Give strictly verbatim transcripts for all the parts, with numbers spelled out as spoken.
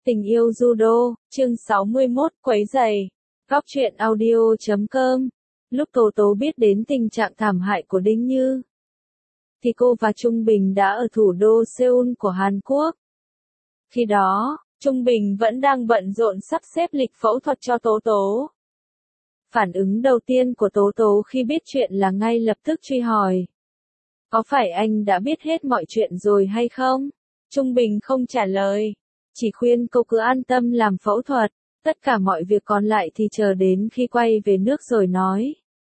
Tình yêu judo, chương sáu mươi mốt, quấy rầy. Góc truyện audio chấm com. Lúc Tố Tố biết đến tình trạng thảm hại của Đinh Như, thì cô và Trung Bình đã ở thủ đô Seoul của Hàn Quốc. Khi đó, Trung Bình vẫn đang bận rộn sắp xếp lịch phẫu thuật cho Tố Tố. Phản ứng đầu tiên của Tố Tố khi biết chuyện là ngay lập tức truy hỏi. Có phải anh đã biết hết mọi chuyện rồi hay không? Trung Bình không trả lời. Chỉ khuyên cô cứ an tâm làm phẫu thuật, tất cả mọi việc còn lại thì chờ đến khi quay về nước rồi nói.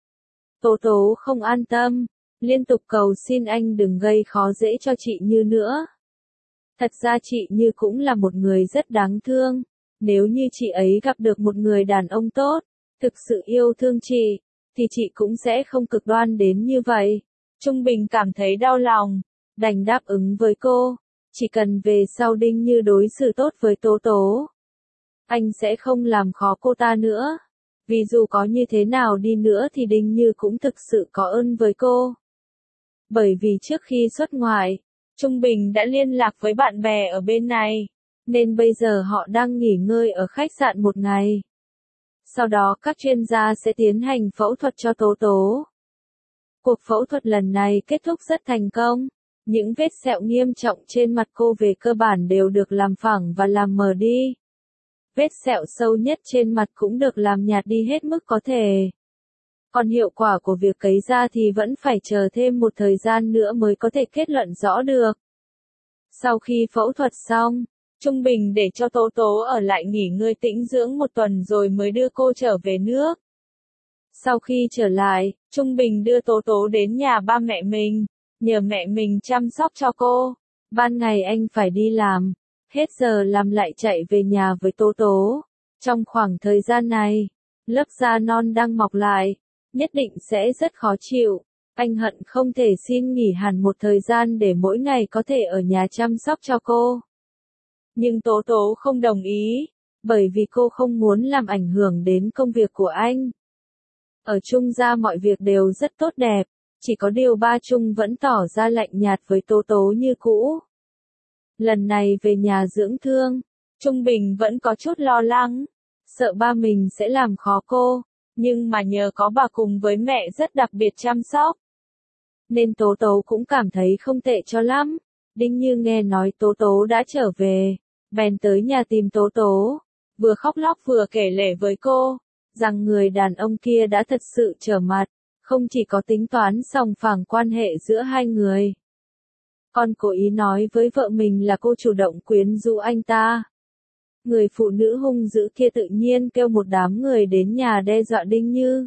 Tố Tố không an tâm, liên tục cầu xin anh đừng gây khó dễ cho chị Như nữa. Thật ra chị Như cũng là một người rất đáng thương, nếu như chị ấy gặp được một người đàn ông tốt, thực sự yêu thương chị, thì chị cũng sẽ không cực đoan đến như vậy. Trung Bình cảm thấy đau lòng, đành đáp ứng với cô. Chỉ cần về sau Đinh Như đối xử tốt với Tố Tố, anh sẽ không làm khó cô ta nữa. Vì dù có như thế nào đi nữa thì Đinh Như cũng thực sự có ơn với cô. Bởi vì trước khi xuất ngoại, Trung Bình đã liên lạc với bạn bè ở bên này, nên bây giờ họ đang nghỉ ngơi ở khách sạn một ngày. Sau đó các chuyên gia sẽ tiến hành phẫu thuật cho Tố Tố. Cuộc phẫu thuật lần này kết thúc rất thành công. Những vết sẹo nghiêm trọng trên mặt cô về cơ bản đều được làm phẳng và làm mờ đi. Vết sẹo sâu nhất trên mặt cũng được làm nhạt đi hết mức có thể. Còn hiệu quả của việc cấy da thì vẫn phải chờ thêm một thời gian nữa mới có thể kết luận rõ được. Sau khi phẫu thuật xong, Trung Bình để cho Tố Tố ở lại nghỉ ngơi tĩnh dưỡng một tuần rồi mới đưa cô trở về nước. Sau khi trở lại, Trung Bình đưa Tố Tố đến nhà ba mẹ mình, nhờ mẹ mình chăm sóc cho cô. Ban ngày anh phải đi làm, hết giờ làm lại chạy về nhà với Tố Tố. Trong khoảng thời gian này, lớp da non đang mọc lại, nhất định sẽ rất khó chịu. Anh hận không thể xin nghỉ hẳn một thời gian để mỗi ngày có thể ở nhà chăm sóc cho cô. Nhưng Tố Tố không đồng ý, bởi vì cô không muốn làm ảnh hưởng đến công việc của anh. Ở Trung gia mọi việc đều rất tốt đẹp. Chỉ có điều ba Trung vẫn tỏ ra lạnh nhạt với Tố Tố như cũ. Lần này về nhà dưỡng thương, Trung Bình vẫn có chút lo lắng, sợ ba mình sẽ làm khó cô, nhưng mà nhờ có bà cùng với mẹ rất đặc biệt chăm sóc, nên Tố Tố cũng cảm thấy không tệ cho lắm. Đinh Như nghe nói Tố Tố đã trở về, bèn tới nhà tìm Tố Tố, vừa khóc lóc vừa kể lể với cô, rằng người đàn ông kia đã thật sự trở mặt. Không chỉ có tính toán sòng phẳng quan hệ giữa hai người, còn cố ý nói với vợ mình là cô chủ động quyến rũ anh ta. Người phụ nữ hung dữ kia tự nhiên kêu một đám người đến nhà đe dọa Đinh Như.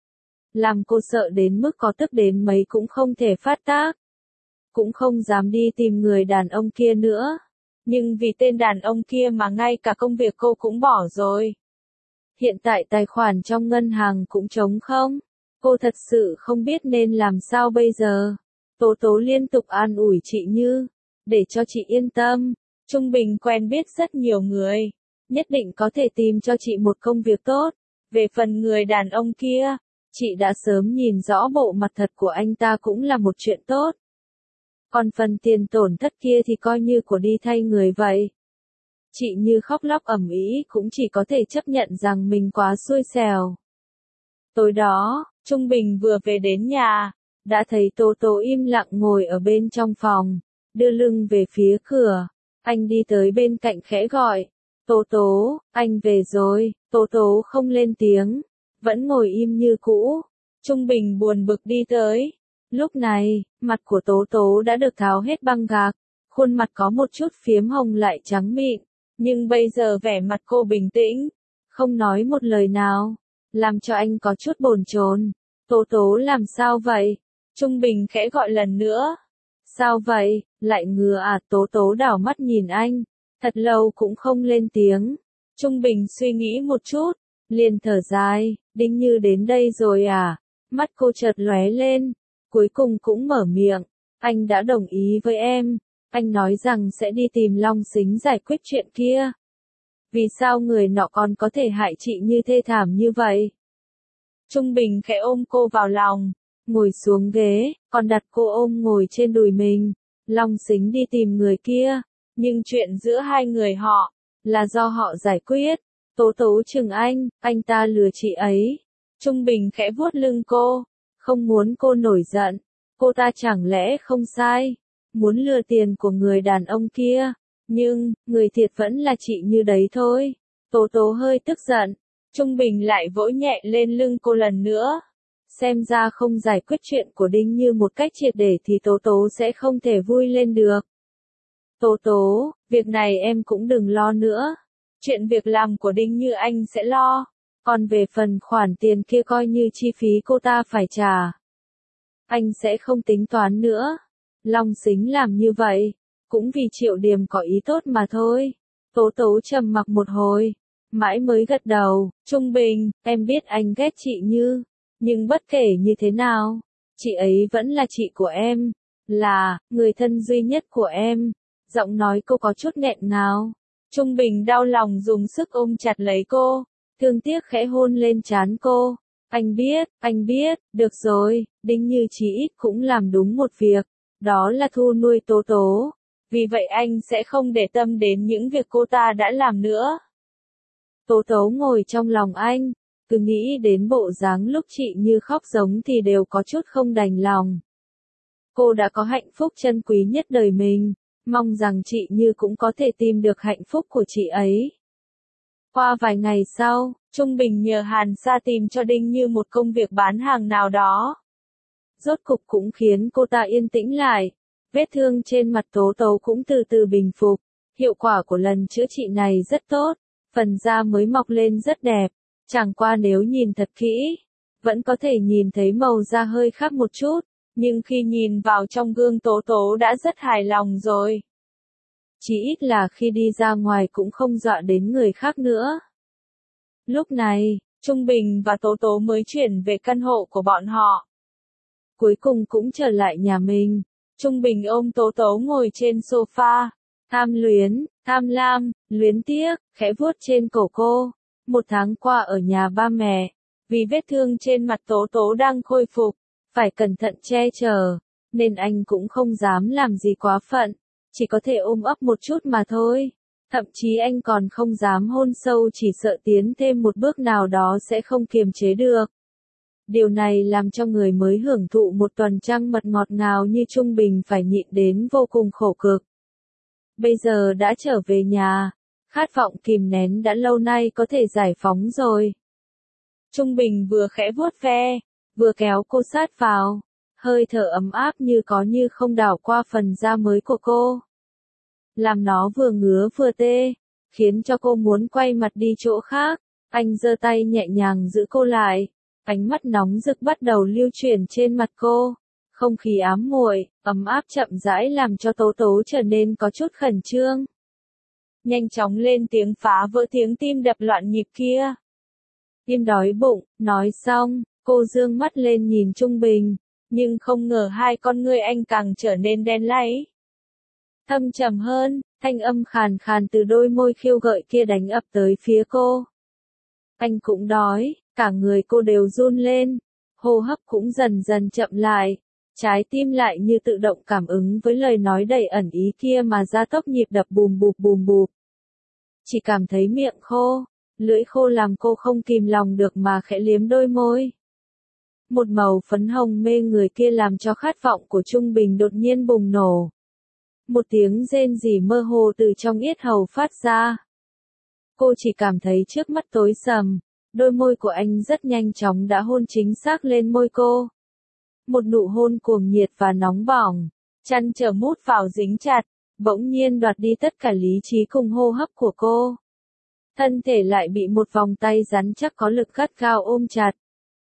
Làm cô sợ đến mức có tức đến mấy cũng không thể phát tác. Cũng không dám đi tìm người đàn ông kia nữa. Nhưng vì tên đàn ông kia mà ngay cả công việc cô cũng bỏ rồi. Hiện tại tài khoản trong ngân hàng cũng trống không. Cô thật sự không biết nên làm sao bây giờ. Tố Tố liên tục an ủi chị Như, để cho chị yên tâm. Trung Bình quen biết rất nhiều người, nhất định có thể tìm cho chị một công việc tốt. Về phần người đàn ông kia, chị đã sớm nhìn rõ bộ mặt thật của anh ta cũng là một chuyện tốt. Còn phần tiền tổn thất kia thì coi như của đi thay người vậy. Chị Như khóc lóc ầm ĩ cũng chỉ có thể chấp nhận rằng mình quá xui xẻo. Tối đó, Trung Bình vừa về đến nhà, đã thấy Tố Tố im lặng ngồi ở bên trong phòng, đưa lưng về phía cửa. Anh đi tới bên cạnh khẽ gọi, Tố Tố, anh về rồi. Tố Tố không lên tiếng, vẫn ngồi im như cũ. Trung Bình buồn bực đi tới. Lúc này, mặt của Tố Tố đã được tháo hết băng gạc, khuôn mặt có một chút phiếm hồng lại trắng mịn, nhưng bây giờ vẻ mặt cô bình tĩnh, không nói một lời nào, làm cho anh có chút bồn chồn. Tố Tố làm sao vậy? Trung Bình khẽ gọi lần nữa. Sao vậy, lại ngứa à? Tố Tố đảo mắt nhìn anh, thật lâu cũng không lên tiếng. Trung Bình suy nghĩ một chút, liền thở dài, Đinh Như đến đây rồi à? Mắt cô chợt lóe lên, cuối cùng cũng mở miệng, anh đã đồng ý với em, anh nói rằng sẽ đi tìm Long Sính giải quyết chuyện kia. Vì sao người nọ còn có thể hại chị Như thê thảm như vậy? Trung Bình khẽ ôm cô vào lòng, ngồi xuống ghế, còn đặt cô ôm ngồi trên đùi mình. Long Sính đi tìm người kia, nhưng chuyện giữa hai người họ, là do họ giải quyết. Tố tố chừng anh, anh ta lừa chị ấy. Trung Bình khẽ vuốt lưng cô, không muốn cô nổi giận. Cô ta chẳng lẽ không sai, muốn lừa tiền của người đàn ông kia, nhưng, người thiệt vẫn là chị Như đấy thôi. Tố tố hơi tức giận, Trung Bình lại vỗ nhẹ lên lưng cô lần nữa. Xem ra không giải quyết chuyện của Đinh Như một cách triệt để thì Tố tố sẽ không thể vui lên được. Tố tố, việc này em cũng đừng lo nữa. Chuyện việc làm của Đinh Như anh sẽ lo. Còn về phần khoản tiền kia coi như chi phí cô ta phải trả. Anh sẽ không tính toán nữa. Long Sính làm như vậy, cũng vì Triệu Điềm có ý tốt mà thôi. Tố tố trầm mặc một hồi, mãi mới gật đầu. Trung Bình, em biết anh ghét chị Như, nhưng bất kể như thế nào, chị ấy vẫn là chị của em, là người thân duy nhất của em. Giọng nói cô có chút nghẹn ngào. Trung Bình đau lòng dùng sức ôm chặt lấy cô, thương tiếc khẽ hôn lên trán cô. Anh biết, anh biết, được rồi, Đinh Như chí ít cũng làm đúng một việc, đó là thu nuôi Tố tố. Vì vậy anh sẽ không để tâm đến những việc cô ta đã làm nữa. Tố tố ngồi trong lòng anh, cứ nghĩ đến bộ dáng lúc chị Như khóc giống thì đều có chút không đành lòng. Cô đã có hạnh phúc chân quý nhất đời mình, mong rằng chị Như cũng có thể tìm được hạnh phúc của chị ấy. Qua vài ngày sau, Trung Bình nhờ Hàn Sa tìm cho Đinh Như một công việc bán hàng nào đó. Rốt cục cũng khiến cô ta yên tĩnh lại. Vết thương trên mặt Tố tố cũng từ từ bình phục. Hiệu quả của lần chữa trị này rất tốt, phần da mới mọc lên rất đẹp. Chẳng qua nếu nhìn thật kỹ, vẫn có thể nhìn thấy màu da hơi khác một chút, nhưng khi nhìn vào trong gương Tố tố đã rất hài lòng rồi. Chỉ ít là khi đi ra ngoài cũng không dọa đến người khác nữa. Lúc này, Trung Bình và Tố tố mới chuyển về căn hộ của bọn họ. Cuối cùng cũng trở lại nhà mình. Trung Bình ôm Tố tố ngồi trên sofa, tham luyến, tham lam, luyến tiếc, khẽ vuốt trên cổ cô. Một tháng qua ở nhà ba mẹ, vì vết thương trên mặt Tố tố đang khôi phục, phải cẩn thận che chở, nên anh cũng không dám làm gì quá phận, chỉ có thể ôm ấp một chút mà thôi. Thậm chí anh còn không dám hôn sâu, chỉ sợ tiến thêm một bước nào đó sẽ không kiềm chế được. Điều này làm cho người mới hưởng thụ một tuần trăng mật ngọt ngào như Trung Bình phải nhịn đến vô cùng khổ cực. Bây giờ đã trở về nhà, khát vọng kìm nén đã lâu nay có thể giải phóng rồi. Trung Bình vừa khẽ vuốt ve, vừa kéo cô sát vào, hơi thở ấm áp như có như không đảo qua phần da mới của cô. Làm nó vừa ngứa vừa tê, khiến cho cô muốn quay mặt đi chỗ khác. Anh giơ tay nhẹ nhàng giữ cô lại, ánh mắt nóng rực bắt đầu lưu chuyển trên mặt cô. Không khí ám muội, ấm áp chậm rãi làm cho Tố tố trở nên có chút khẩn trương. Nhanh chóng lên tiếng phá vỡ tiếng tim đập loạn nhịp kia. Tim đói bụng, nói xong, cô dương mắt lên nhìn Trung Bình, nhưng không ngờ hai con ngươi anh càng trở nên đen láy. Thâm trầm hơn, thanh âm khàn khàn từ đôi môi khiêu gợi kia đánh ập tới phía cô. Anh cũng đói, cả người cô đều run lên, hô hấp cũng dần dần chậm lại, trái tim lại như tự động cảm ứng với lời nói đầy ẩn ý kia mà gia tốc nhịp đập bùm bụp bùm bụp. Chỉ cảm thấy miệng khô, lưỡi khô làm cô không kìm lòng được mà khẽ liếm đôi môi. Một màu phấn hồng mê người kia làm cho khát vọng của Trung Bình đột nhiên bùng nổ. Một tiếng rên rỉ mơ hồ từ trong yết hầu phát ra. Cô chỉ cảm thấy trước mắt tối sầm, đôi môi của anh rất nhanh chóng đã hôn chính xác lên môi cô. Một nụ hôn cuồng nhiệt và nóng bỏng, chăn trở mút vào dính chặt, bỗng nhiên đoạt đi tất cả lý trí cùng hô hấp của cô. Thân thể lại bị một vòng tay rắn chắc có lực gắt gao ôm chặt.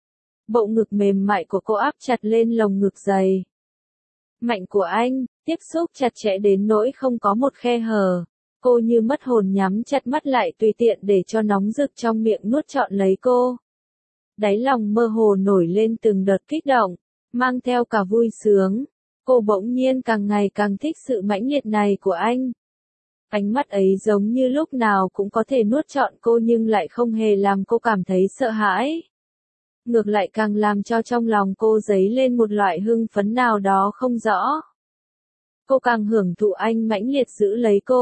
Bộ ngực mềm mại của cô áp chặt lên lồng ngực dày. Mạnh của anh, tiếp xúc chặt chẽ đến nỗi không có một khe hở. Cô như mất hồn nhắm chặt mắt lại tùy tiện để cho nóng rực trong miệng nuốt trọn lấy cô. Đáy lòng mơ hồ nổi lên từng đợt kích động, mang theo cả vui sướng. Cô bỗng nhiên càng ngày càng thích sự mãnh liệt này của anh. Ánh mắt ấy giống như lúc nào cũng có thể nuốt trọn cô nhưng lại không hề làm cô cảm thấy sợ hãi. Ngược lại càng làm cho trong lòng cô dấy lên một loại hưng phấn nào đó không rõ. Cô càng hưởng thụ anh mãnh liệt giữ lấy cô,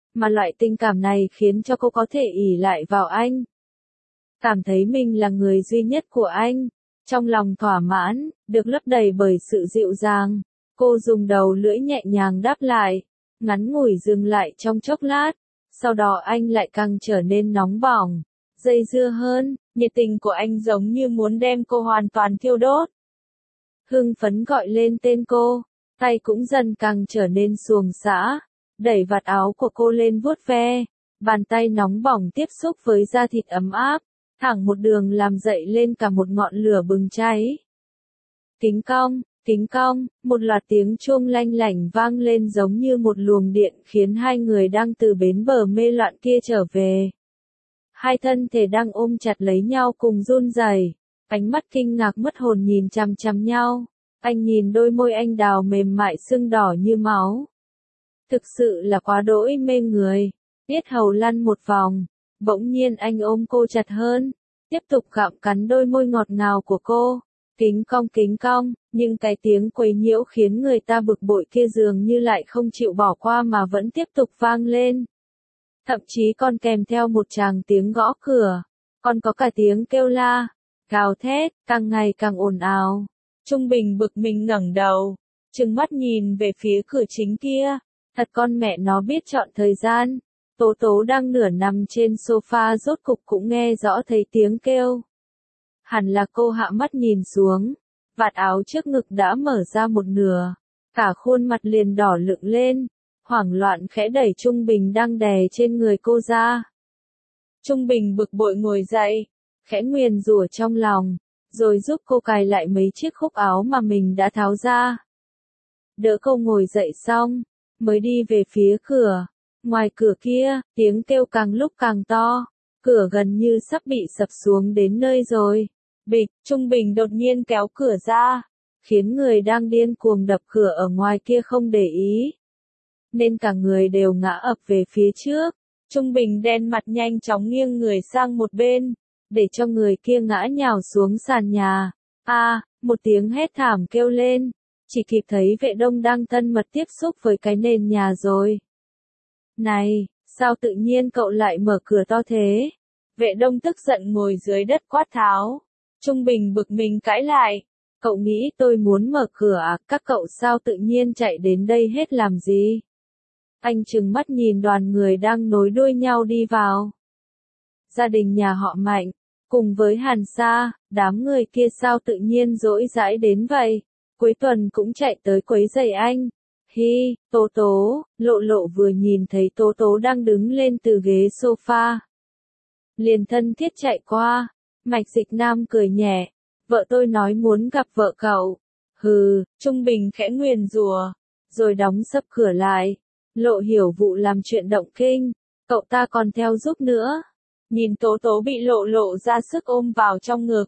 mà loại tình cảm này khiến cho cô có thể ỷ lại vào anh. Cảm thấy mình là người duy nhất của anh, trong lòng thỏa mãn, được lấp đầy bởi sự dịu dàng. Cô dùng đầu lưỡi nhẹ nhàng đáp lại, ngắn ngủi dừng lại trong chốc lát, sau đó anh lại càng trở nên nóng bỏng, dây dưa hơn, nhiệt tình của anh giống như muốn đem cô hoàn toàn thiêu đốt. Hưng phấn gọi lên tên cô, tay cũng dần càng trở nên xuồng xã, đẩy vạt áo của cô lên vuốt ve, bàn tay nóng bỏng tiếp xúc với da thịt ấm áp, thẳng một đường làm dậy lên cả một ngọn lửa bừng cháy. Kính cong, kính cong, một loạt tiếng chuông lanh lảnh vang lên giống như một luồng điện khiến hai người đang từ bến bờ mê loạn kia trở về. Hai thân thể đang ôm chặt lấy nhau cùng run rẩy, ánh mắt kinh ngạc mất hồn nhìn chằm chằm nhau. Anh nhìn đôi môi anh đào mềm mại sưng đỏ như máu. Thực sự là quá đỗi mê người. Yết hầu lăn một vòng, bỗng nhiên anh ôm cô chặt hơn, tiếp tục gặm cắn đôi môi ngọt ngào của cô. Kính cong kính cong, nhưng cái tiếng quấy nhiễu khiến người ta bực bội kia dường như lại không chịu bỏ qua mà vẫn tiếp tục vang lên. Thậm chí còn kèm theo một tràng tiếng gõ cửa, còn có cả tiếng kêu la, gào thét, càng ngày càng ồn ào. Trung Bình bực mình ngẩng đầu, trừng mắt nhìn về phía cửa chính kia, thật con mẹ nó biết chọn thời gian. Tố Tố đang nửa nằm trên sofa rốt cục cũng nghe rõ thấy tiếng kêu. Hẳn là cô hạ mắt nhìn xuống, vạt áo trước ngực đã mở ra một nửa, cả khuôn mặt liền đỏ lựng lên, hoảng loạn khẽ đẩy Trung Bình đang đè trên người cô ra. Trung Bình bực bội ngồi dậy, khẽ nguyền rủa trong lòng, rồi giúp cô cài lại mấy chiếc cúc áo mà mình đã tháo ra. Đỡ cô ngồi dậy xong, mới đi về phía cửa. Ngoài cửa kia, tiếng kêu càng lúc càng to, cửa gần như sắp bị sập xuống đến nơi rồi. Bịch, Trung Bình đột nhiên kéo cửa ra, khiến người đang điên cuồng đập cửa ở ngoài kia không để ý, nên cả người đều ngã ập về phía trước. Trung Bình đen mặt nhanh chóng nghiêng người sang một bên, để cho người kia ngã nhào xuống sàn nhà. A, à, một tiếng hét thảm kêu lên, chỉ kịp thấy Vệ Đông đang thân mật tiếp xúc với cái nền nhà rồi. Này, sao tự nhiên cậu lại mở cửa to thế? Vệ Đông tức giận ngồi dưới đất quát tháo. Trung Bình bực mình cãi lại. Cậu nghĩ tôi muốn mở cửa à? Các cậu sao tự nhiên chạy đến đây hết làm gì? Anh trừng mắt nhìn đoàn người đang nối đuôi nhau đi vào. Gia đình nhà họ Mạnh, cùng với Hàn Sa, đám người kia sao tự nhiên dỗi dãi đến vậy? Cuối tuần cũng chạy tới quấy rầy anh. Hi, Tố Tố, Lộ Lộ vừa nhìn thấy Tố Tố đang đứng lên từ ghế sofa, liền thân thiết chạy qua. Mạch Dịch Nam cười nhẹ, vợ tôi nói muốn gặp vợ cậu. Hừ, Trung Bình khẽ nguyền rủa, rồi đóng sập cửa lại. Lộ Hiểu Vụ làm chuyện động kinh, cậu ta còn theo giúp nữa. Nhìn Tố Tố bị Lộ Lộ ra sức ôm vào trong ngực,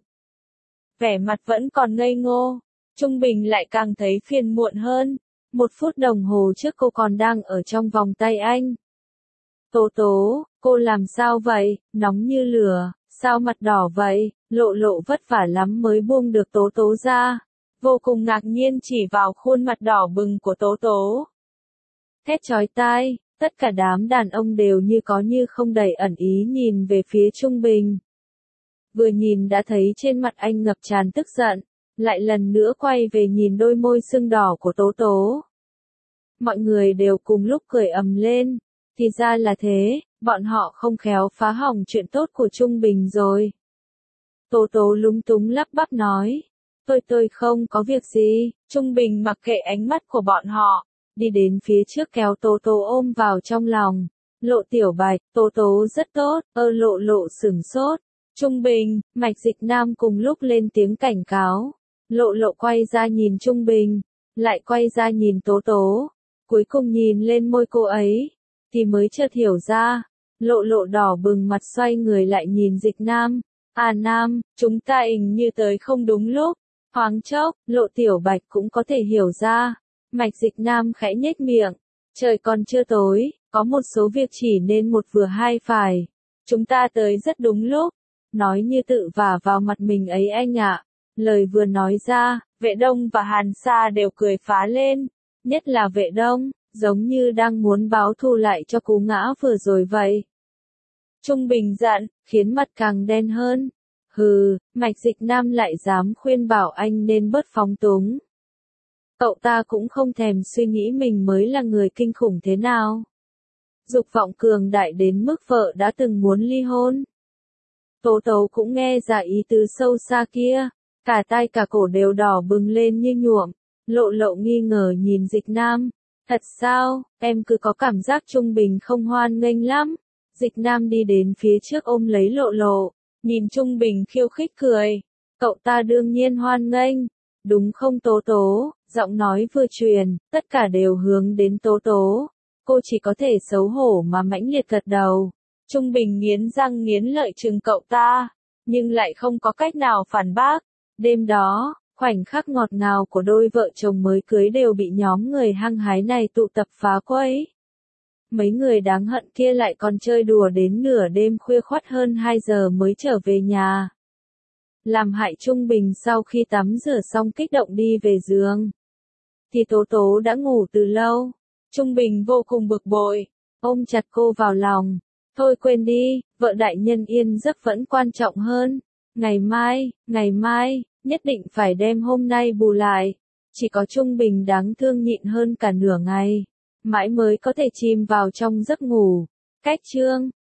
vẻ mặt vẫn còn ngây ngô, Trung Bình lại càng thấy phiền muộn hơn. Một phút đồng hồ trước cô còn đang ở trong vòng tay anh. Tố Tố, cô làm sao vậy, nóng như lửa, sao mặt đỏ vậy? Lộ Lộ vất vả lắm mới buông được Tố Tố ra, vô cùng ngạc nhiên chỉ vào khuôn mặt đỏ bừng của Tố Tố. Thét chói tai, tất cả đám đàn ông đều như có như không đầy ẩn ý nhìn về phía Trung Bình. Vừa nhìn đã thấy trên mặt anh ngập tràn tức giận, lại lần nữa quay về nhìn đôi môi sưng đỏ của Tố Tố. Mọi người đều cùng lúc cười ầm lên, thì ra là thế, bọn họ không khéo phá hỏng chuyện tốt của Trung Bình rồi. Tố Tố lúng túng lắp bắp nói, tôi tôi không có việc gì. Trung Bình mặc kệ ánh mắt của bọn họ, đi đến phía trước kéo Tố Tố ôm vào trong lòng. Lộ Tiểu Bạch, Tố Tố rất tốt, ơ Lộ Lộ sửng sốt. Trung Bình, Mạch Dịch Nam cùng lúc lên tiếng cảnh cáo. Lộ Lộ quay ra nhìn Trung Bình, lại quay ra nhìn Tố Tố, cuối cùng nhìn lên môi cô ấy, thì mới chợt hiểu ra. Lộ Lộ đỏ bừng mặt xoay người lại nhìn Dịch Nam. À Nam, chúng ta hình như tới không đúng lúc. Thoáng chốc, Lộ Tiểu Bạch cũng có thể hiểu ra. Mạch Dịch Nam khẽ nhếch miệng. Trời còn chưa tối, có một số việc chỉ nên một vừa hai phải. Chúng ta tới rất đúng lúc. Nói như tự vả vào mặt mình ấy anh ạ. Lời vừa nói ra, Vệ Đông và Hàn Sa đều cười phá lên. Nhất là Vệ Đông, giống như đang muốn báo thù lại cho cú ngã vừa rồi vậy. Trung Bình giận, khiến mặt càng đen hơn. Hừ, Mạch Dịch Nam lại dám khuyên bảo anh nên bớt phóng túng. Cậu ta cũng không thèm suy nghĩ mình mới là người kinh khủng thế nào. Dục vọng cường đại đến mức vợ đã từng muốn ly hôn. Tố Tố cũng nghe ra ý tứ sâu xa kia, cả tai cả cổ đều đỏ bừng lên như nhuộm, Lộ Lộ nghi ngờ nhìn Dịch Nam. Thật sao, em cứ có cảm giác Trung Bình không hoan nghênh lắm. Dịch Nam đi đến phía trước ôm lấy Lộ Lộ, nhìn Trung Bình khiêu khích cười. Cậu ta đương nhiên hoan nghênh, đúng không Tố Tố? Giọng nói vừa truyền, tất cả đều hướng đến Tố Tố. Cô chỉ có thể xấu hổ mà mãnh liệt gật đầu. Trung Bình nghiến răng nghiến lợi trừng cậu ta, nhưng lại không có cách nào phản bác. Đêm đó, khoảnh khắc ngọt ngào của đôi vợ chồng mới cưới đều bị nhóm người hăng hái này tụ tập phá quấy. Mấy người đáng hận kia lại còn chơi đùa đến nửa đêm khuya khoắt hơn hai giờ mới trở về nhà. Làm hại Trung Bình sau khi tắm rửa xong kích động đi về giường. Thì Tố Tố đã ngủ từ lâu. Trung Bình vô cùng bực bội, ôm chặt cô vào lòng. Thôi quên đi, vợ đại nhân yên giấc vẫn quan trọng hơn. Ngày mai, ngày mai, nhất định phải đem hôm nay bù lại. Chỉ có Trung Bình đáng thương nhịn hơn cả nửa ngày, mãi mới có thể chìm vào trong giấc ngủ. Cách chương